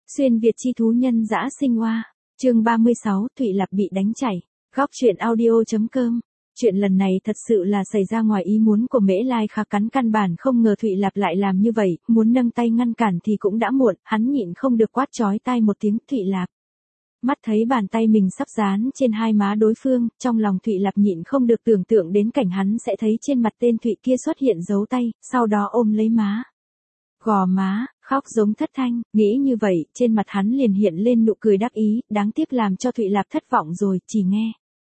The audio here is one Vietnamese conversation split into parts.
Xuyên Việt chi thú nhân dã sinh oa. Chương 36, Thụy Lạp bị đánh chảy. Góc truyện audio.com. Chuyện lần này thật sự là xảy ra ngoài ý muốn của Mễ Lai Khắc, căn bản không ngờ Thụy Lạp lại làm như vậy, muốn nâng tay ngăn cản thì cũng đã muộn, hắn nhịn không được quát chói tai một tiếng Thụy Lạp. Mắt thấy bàn tay mình sắp dán trên hai má đối phương, trong lòng Thụy Lạp nhịn không được tưởng tượng đến cảnh hắn sẽ thấy trên mặt tên Thụy kia xuất hiện dấu tay, sau đó ôm lấy má. Gò má, khóc giống thất thanh, nghĩ như vậy, trên mặt hắn liền hiện lên nụ cười đắc ý, đáng tiếc làm cho Thụy Lạp thất vọng rồi, chỉ nghe.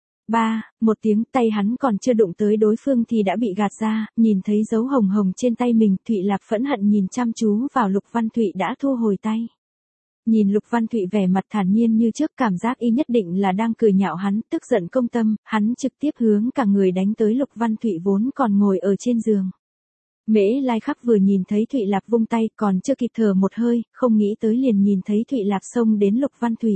Một tiếng, tay hắn còn chưa đụng tới đối phương thì đã bị gạt ra, nhìn thấy dấu hồng hồng trên tay mình, Thụy Lạp phẫn hận nhìn chăm chú vào Lục Văn Thụy đã thu hồi tay. Nhìn Lục Văn Thụy vẻ mặt thản nhiên như trước, cảm giác y nhất định là đang cười nhạo hắn, tức giận công tâm, hắn trực tiếp hướng cả người đánh tới Lục Văn Thụy vốn còn ngồi ở trên giường. Mễ Lai Khắc vừa nhìn thấy Thụy Lạp vung tay, còn chưa kịp thở một hơi, không nghĩ tới liền nhìn thấy Thụy Lạp xông đến Lục Văn Thụy.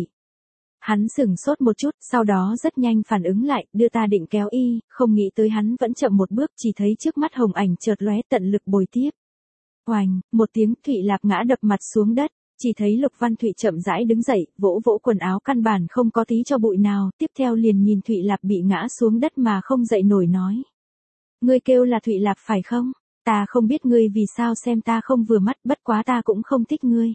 Hắn sửng sốt một chút, sau đó rất nhanh phản ứng lại, đưa ta định kéo y, không nghĩ tới hắn vẫn chậm một bước, chỉ thấy trước mắt hồng ảnh chợt lóe, tận lực bồi tiếp. Oành, một tiếng, Thụy Lạp ngã đập mặt xuống đất, chỉ thấy Lục Văn Thụy chậm rãi đứng dậy, vỗ vỗ quần áo, căn bản không có tí cho bụi nào, tiếp theo liền nhìn Thụy Lạp bị ngã xuống đất mà không dậy nổi nói. Ngươi kêu là Thụy Lạp phải không? Ta không biết ngươi vì sao xem ta không vừa mắt, bất quá ta cũng không thích ngươi.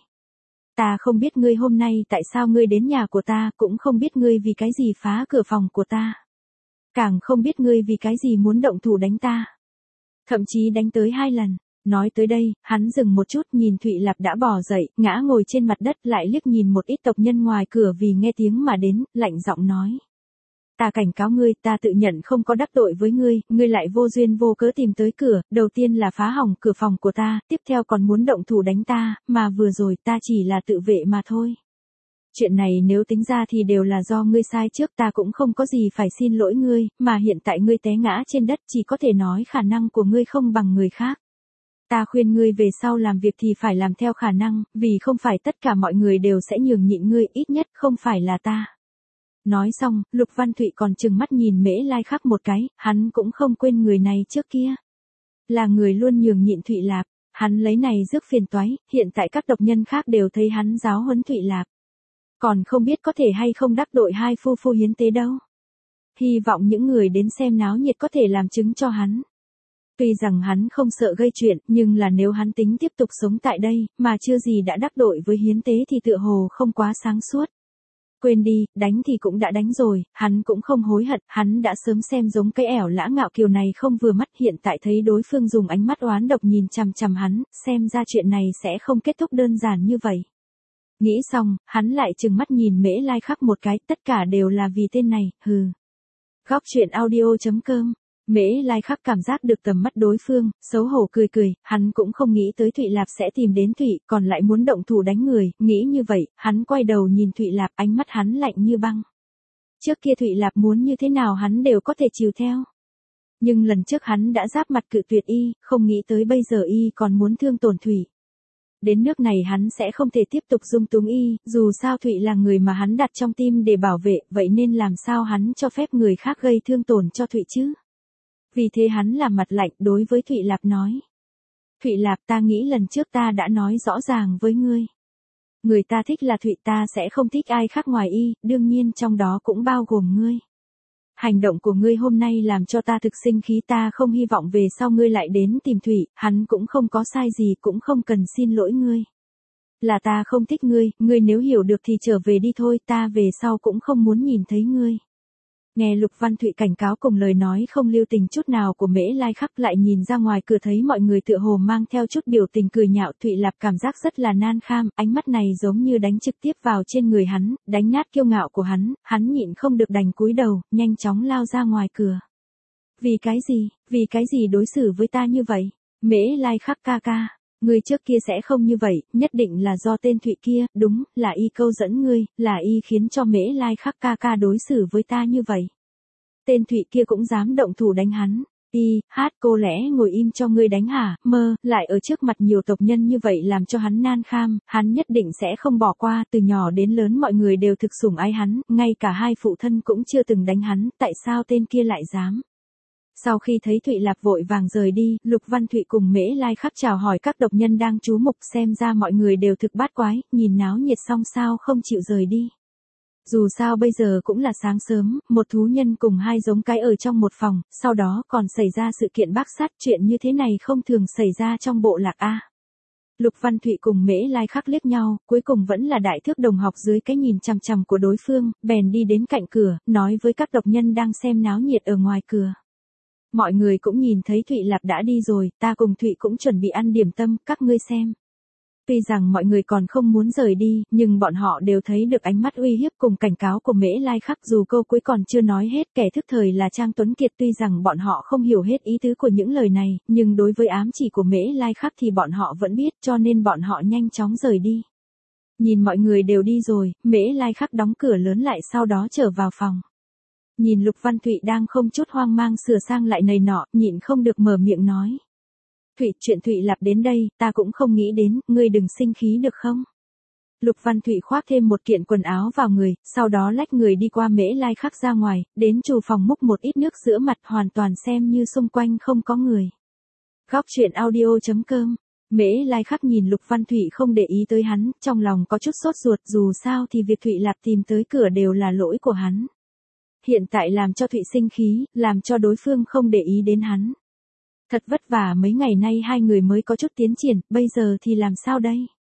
Ta không biết ngươi hôm nay tại sao ngươi đến nhà của ta, cũng không biết ngươi vì cái gì phá cửa phòng của ta. Càng không biết ngươi vì cái gì muốn động thủ đánh ta. Thậm chí đánh tới 2 lần. Nói tới đây, hắn dừng một chút, nhìn Thụy Lạp đã bò dậy, ngã ngồi trên mặt đất, lại liếc nhìn một ít tộc nhân ngoài cửa vì nghe tiếng mà đến, lạnh giọng nói. Ta cảnh cáo ngươi, ta tự nhận không có đắc tội với ngươi, ngươi lại vô duyên vô cớ tìm tới cửa, đầu tiên là phá hỏng cửa phòng của ta, tiếp theo còn muốn động thủ đánh ta, mà vừa rồi ta chỉ là tự vệ mà thôi. Chuyện này nếu tính ra thì đều là do ngươi sai trước, ta cũng không có gì phải xin lỗi ngươi, mà hiện tại ngươi té ngã trên đất chỉ có thể nói khả năng của ngươi không bằng người khác. Ta khuyên ngươi về sau làm việc thì phải làm theo khả năng, vì không phải tất cả mọi người đều sẽ nhường nhịn ngươi, ít nhất không phải là ta. Nói xong, Lục Văn Thụy còn trừng mắt nhìn Mễ Lai Khắc một cái, hắn cũng không quên người này trước kia. Là người luôn nhường nhịn Thụy Lạp, hắn lấy này rước phiền toái, hiện tại các tộc nhân khác đều thấy hắn giáo huấn Thụy Lạp. Còn không biết có thể hay không đắc tội hai phu phu hiến tế đâu. Hy vọng những người đến xem náo nhiệt có thể làm chứng cho hắn. Tuy rằng hắn không sợ gây chuyện, nhưng là nếu hắn tính tiếp tục sống tại đây, mà chưa gì đã đắc tội với hiến tế thì tựa hồ không quá sáng suốt. Quên đi, đánh thì cũng đã đánh rồi, hắn cũng không hối hận, hắn đã sớm xem giống cái ẻo lã ngạo kiều này không vừa mắt, hiện tại thấy đối phương dùng ánh mắt oán độc nhìn chằm chằm hắn, xem ra chuyện này sẽ không kết thúc đơn giản như vậy. Nghĩ xong, hắn lại trừng mắt nhìn Mễ Lai Khắc một cái, tất cả đều là vì tên này, hừ. Góc truyện audio.com. Mễ Lai Khắc cảm giác được tầm mắt đối phương, xấu hổ cười cười, hắn cũng không nghĩ tới Thụy Lạp sẽ tìm đến Thụy, còn lại muốn động thủ đánh người, nghĩ như vậy, hắn quay đầu nhìn Thụy Lạp, ánh mắt hắn lạnh như băng. Trước kia Thụy Lạp muốn như thế nào hắn đều có thể chiều theo. Nhưng lần trước hắn đã giáp mặt cự tuyệt y, không nghĩ tới bây giờ y còn muốn thương tổn Thụy. Đến nước này hắn sẽ không thể tiếp tục dung túng y, dù sao Thụy là người mà hắn đặt trong tim để bảo vệ, vậy nên làm sao hắn cho phép người khác gây thương tổn cho Thụy chứ? Vì thế hắn làm mặt lạnh đối với Thụy Lạp nói. Thụy Lạp, ta nghĩ lần trước ta đã nói rõ ràng với ngươi. Người ta thích là Thụy, ta sẽ không thích ai khác ngoài y, đương nhiên trong đó cũng bao gồm ngươi. Hành động của ngươi hôm nay làm cho ta thực sinh khí, ta không hy vọng về sau ngươi lại đến tìm Thụy, hắn cũng không có sai gì, cũng không cần xin lỗi ngươi. Là ta không thích ngươi, ngươi nếu hiểu được thì trở về đi thôi, ta về sau cũng không muốn nhìn thấy ngươi. Nghe Lục Văn Thụy cảnh cáo cùng lời nói không lưu tình chút nào của Mễ Lai Khắc, lại nhìn ra ngoài cửa thấy mọi người tựa hồ mang theo chút biểu tình cười nhạo, Thụy Lạp cảm giác rất là nan kham, ánh mắt này giống như đánh trực tiếp vào trên người hắn, đánh nát kiêu ngạo của hắn nhịn không được đành cúi đầu, nhanh chóng lao ra ngoài cửa. Vì cái gì đối xử với ta như vậy? Mễ Lai Khắc ca ca, ngươi trước kia sẽ không như vậy, nhất định là do tên Thụy kia, đúng, là y câu dẫn ngươi, là y khiến cho Mễ Lai Khắc ca ca đối xử với ta như vậy. Tên Thụy kia cũng dám động thủ đánh hắn. Cô lẽ ngồi im cho ngươi đánh hả, lại ở trước mặt nhiều tộc nhân như vậy làm cho hắn nan kham, hắn nhất định sẽ không bỏ qua, từ nhỏ đến lớn mọi người đều thực sủng ái hắn, ngay cả hai phụ thân cũng chưa từng đánh hắn, tại sao tên kia lại dám? Sau khi thấy Thụy Lạp vội vàng rời đi, Lục Văn Thụy cùng Mễ Lai Khắc chào hỏi các độc nhân đang trú mục, xem ra mọi người đều thực bát quái, nhìn náo nhiệt xong sao không chịu rời đi. Dù sao bây giờ cũng là sáng sớm, một thú nhân cùng hai giống cái ở trong một phòng, sau đó còn xảy ra sự kiện bác sát, chuyện như thế này không thường xảy ra trong bộ lạc A. Lục Văn Thụy cùng Mễ Lai Khắc liếc nhau, cuối cùng vẫn là đại thước đồng học dưới cái nhìn chằm chằm của đối phương, bèn đi đến cạnh cửa, nói với các độc nhân đang xem náo nhiệt ở ngoài cửa. Mọi người cũng nhìn thấy Thụy Lạp đã đi rồi, ta cùng Thụy cũng chuẩn bị ăn điểm tâm, các ngươi xem. Tuy rằng mọi người còn không muốn rời đi, nhưng bọn họ đều thấy được ánh mắt uy hiếp cùng cảnh cáo của Mễ Lai Khắc, dù câu cuối còn chưa nói hết, kẻ thức thời là Trang Tuấn Kiệt, tuy rằng bọn họ không hiểu hết ý tứ của những lời này, nhưng đối với ám chỉ của Mễ Lai Khắc thì bọn họ vẫn biết, cho nên bọn họ nhanh chóng rời đi. Nhìn mọi người đều đi rồi, Mễ Lai Khắc đóng cửa lớn lại sau đó trở vào phòng. Nhìn Lục Văn Thụy đang không chút hoang mang sửa sang lại này nọ, nhịn không được mở miệng nói. Thụy, chuyện Thụy Lạp đến đây, ta cũng không nghĩ đến, ngươi đừng sinh khí được không? Lục Văn Thụy khoác thêm một kiện quần áo vào người, sau đó lách người đi qua Mễ Lai Khắc ra ngoài, đến chủ phòng múc một ít nước rửa mặt, hoàn toàn xem như xung quanh không có người. Góc truyện audio.com. Mễ Lai Khắc nhìn Lục Văn Thụy không để ý tới hắn, trong lòng có chút sốt ruột, dù sao thì việc Thụy Lạp tìm tới cửa đều là lỗi của hắn. Hiện tại làm cho Thụy sinh khí, làm cho đối phương không để ý đến hắn. Thật vất vả mấy ngày nay hai người mới có chút tiến triển, bây giờ thì làm sao đây?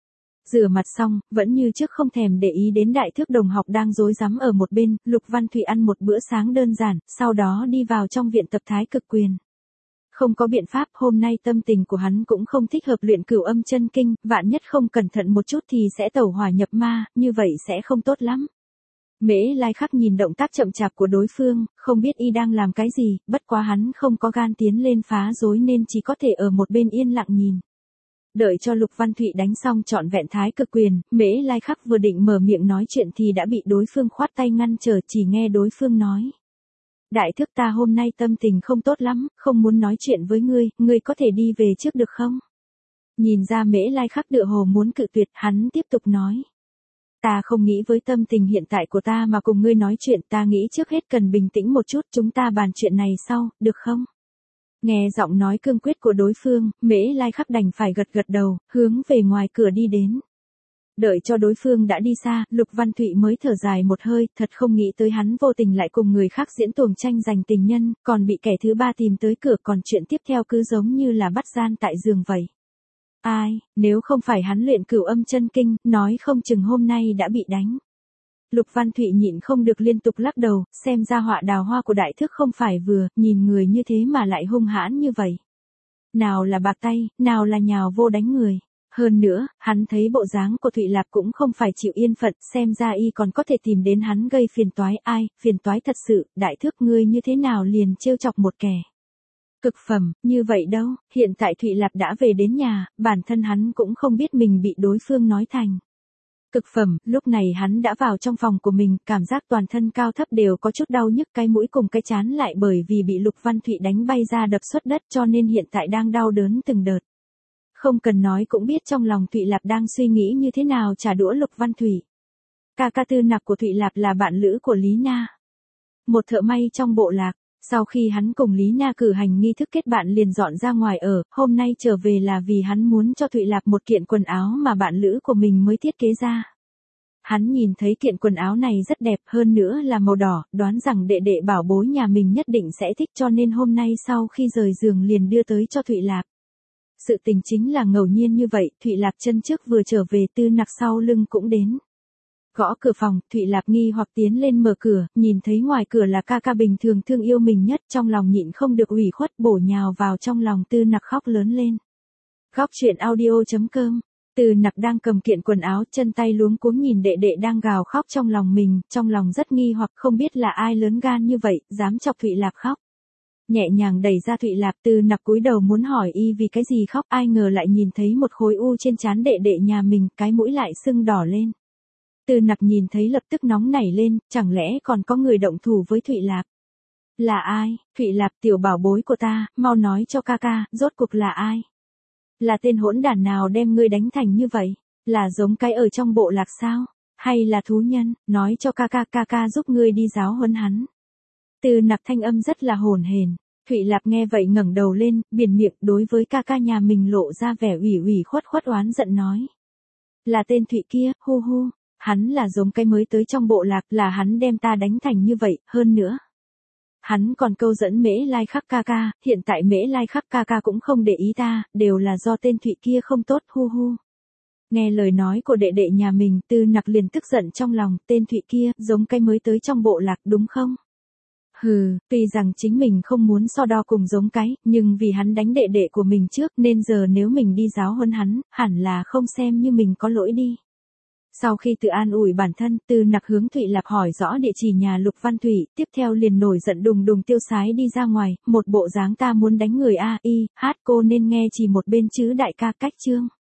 Rửa mặt xong, vẫn như trước không thèm để ý đến đại thước đồng học đang rối rắm ở một bên, Lục Văn Thụy ăn một bữa sáng đơn giản, sau đó đi vào trong viện tập Thái Cực Quyền. Không có biện pháp, hôm nay tâm tình của hắn cũng không thích hợp luyện Cửu Âm Chân Kinh, vạn nhất không cẩn thận một chút thì sẽ tẩu hỏa nhập ma, như vậy sẽ không tốt lắm. Mễ Lai Khắc nhìn động tác chậm chạp của đối phương, không biết y đang làm cái gì, bất quá hắn không có gan tiến lên phá rối nên chỉ có thể ở một bên yên lặng nhìn. Đợi cho Lục Văn Thụy đánh xong trọn vẹn Thái Cực Quyền, Mễ Lai Khắc vừa định mở miệng nói chuyện thì đã bị đối phương khoát tay ngăn trở, chỉ nghe đối phương nói. Đại thước, ta hôm nay tâm tình không tốt lắm, không muốn nói chuyện với ngươi có thể đi về trước được không? Nhìn ra Mễ Lai Khắc tựa hồ muốn cự tuyệt, hắn tiếp tục nói. Ta không nghĩ với tâm tình hiện tại của ta mà cùng ngươi nói chuyện, ta nghĩ trước hết cần bình tĩnh một chút, chúng ta bàn chuyện này sau, được không? Nghe giọng nói cương quyết của đối phương, Mễ Lai Khắc đành phải gật gật đầu, hướng về ngoài cửa đi đến. Đợi cho đối phương đã đi xa, Lục Văn Thụy mới thở dài một hơi, thật không nghĩ tới hắn vô tình lại cùng người khác diễn tuồng tranh giành tình nhân, còn bị kẻ thứ ba tìm tới cửa, còn chuyện tiếp theo cứ giống như là bắt gian tại giường vậy. Ai, nếu không phải hắn luyện Cửu Âm Chân Kinh, nói không chừng hôm nay đã bị đánh. Lục Văn Thụy nhịn không được liên tục lắc đầu, xem ra họa đào hoa của đại thước không phải vừa, nhìn người như thế mà lại hung hãn như vậy. Nào là bạc tay, nào là nhào vô đánh người. Hơn nữa, hắn thấy bộ dáng của Thụy Lạp cũng không phải chịu yên phận, xem ra y còn có thể tìm đến hắn gây phiền toái. Ai, phiền toái thật sự, đại thước ngươi như thế nào liền trêu chọc một kẻ cực phẩm, như vậy đâu, hiện tại Thụy Lạp đã về đến nhà, bản thân hắn cũng không biết mình bị đối phương nói thành cực phẩm, lúc này hắn đã vào trong phòng của mình, cảm giác toàn thân cao thấp đều có chút đau nhức, cái mũi cùng cái trán lại bởi vì bị Lục Văn Thụy đánh bay ra đập xuất đất cho nên hiện tại đang đau đớn từng đợt. Không cần nói cũng biết trong lòng Thụy Lạp đang suy nghĩ như thế nào trả đũa Lục Văn Thụy. Ca ca Tư Nặc của Thụy Lạp là bạn lữ của Lý Na, một thợ may trong bộ lạc. Sau khi hắn cùng Lý Na cử hành nghi thức kết bạn liền dọn ra ngoài ở, hôm nay trở về là vì hắn muốn cho Thụy Lạp một kiện quần áo mà bạn lữ của mình mới thiết kế ra. Hắn nhìn thấy kiện quần áo này rất đẹp, hơn nữa là màu đỏ, đoán rằng đệ đệ bảo bối nhà mình nhất định sẽ thích, cho nên hôm nay sau khi rời giường liền đưa tới cho Thụy Lạp. Sự tình chính là ngẫu nhiên như vậy, Thụy Lạp chân trước vừa trở về, Tư Nặc sau lưng cũng đến. Gõ cửa phòng, Thụy Lạp nghi hoặc tiến lên mở cửa, nhìn thấy ngoài cửa là ca ca bình thường thương yêu mình nhất, trong lòng nhịn không được ủy khuất, bổ nhào vào trong lòng Tư Nặc khóc lớn lên. Góc truyện audio.com. Tư Nặc đang cầm kiện quần áo, chân tay luống cuống nhìn đệ đệ đang gào khóc trong lòng mình, trong lòng rất nghi hoặc không biết là ai lớn gan như vậy, dám chọc Thụy Lạp khóc. Nhẹ nhàng đẩy ra Thụy Lạp, Tư Nặc cúi đầu muốn hỏi y vì cái gì khóc, ai ngờ lại nhìn thấy một khối u trên trán đệ đệ nhà mình, cái mũi lại sưng đỏ lên. Tư Nặc nhìn thấy lập tức nóng nảy lên, chẳng lẽ còn có người động thủ với Thụy Lạp? Là ai? Thụy Lạp, tiểu bảo bối của ta, mau nói cho ca ca, rốt cuộc là ai? Là tên hỗn đản nào đem ngươi đánh thành như vậy? Là giống cái ở trong bộ lạc sao? Hay là thú nhân? Nói cho ca ca giúp ngươi đi giáo huấn hắn. Tư Nặc thanh âm rất là hồn hển. Thụy Lạp nghe vậy ngẩng đầu lên, biển miệng đối với ca ca nhà mình lộ ra vẻ ủy ủy khuất khuất oán giận nói. Là tên Thụy kia, hu hu, hắn là giống cái mới tới trong bộ lạc, là hắn đem ta đánh thành như vậy, hơn nữa. Hắn còn câu dẫn Mễ Lai Khắc ca ca, hiện tại Mễ Lai Khắc ca ca cũng không để ý ta, đều là do tên Thụy kia không tốt, hu hu. Nghe lời nói của đệ đệ nhà mình, Tư Nặc liền tức giận trong lòng, tên Thụy kia, giống cái mới tới trong bộ lạc đúng không? Hừ, tuy rằng chính mình không muốn so đo cùng giống cái, nhưng vì hắn đánh đệ đệ của mình trước nên giờ nếu mình đi giáo huấn hắn, hẳn là không xem như mình có lỗi đi. Sau khi tự an ủi bản thân, Tư Nặc hướng Thụy Lạp hỏi rõ địa chỉ nhà Lục Văn Thủy, tiếp theo liền nổi giận đùng đùng tiêu sái đi ra ngoài, một bộ dáng ta muốn đánh người a i hát cô nên nghe chỉ một bên chứ đại ca cách chương.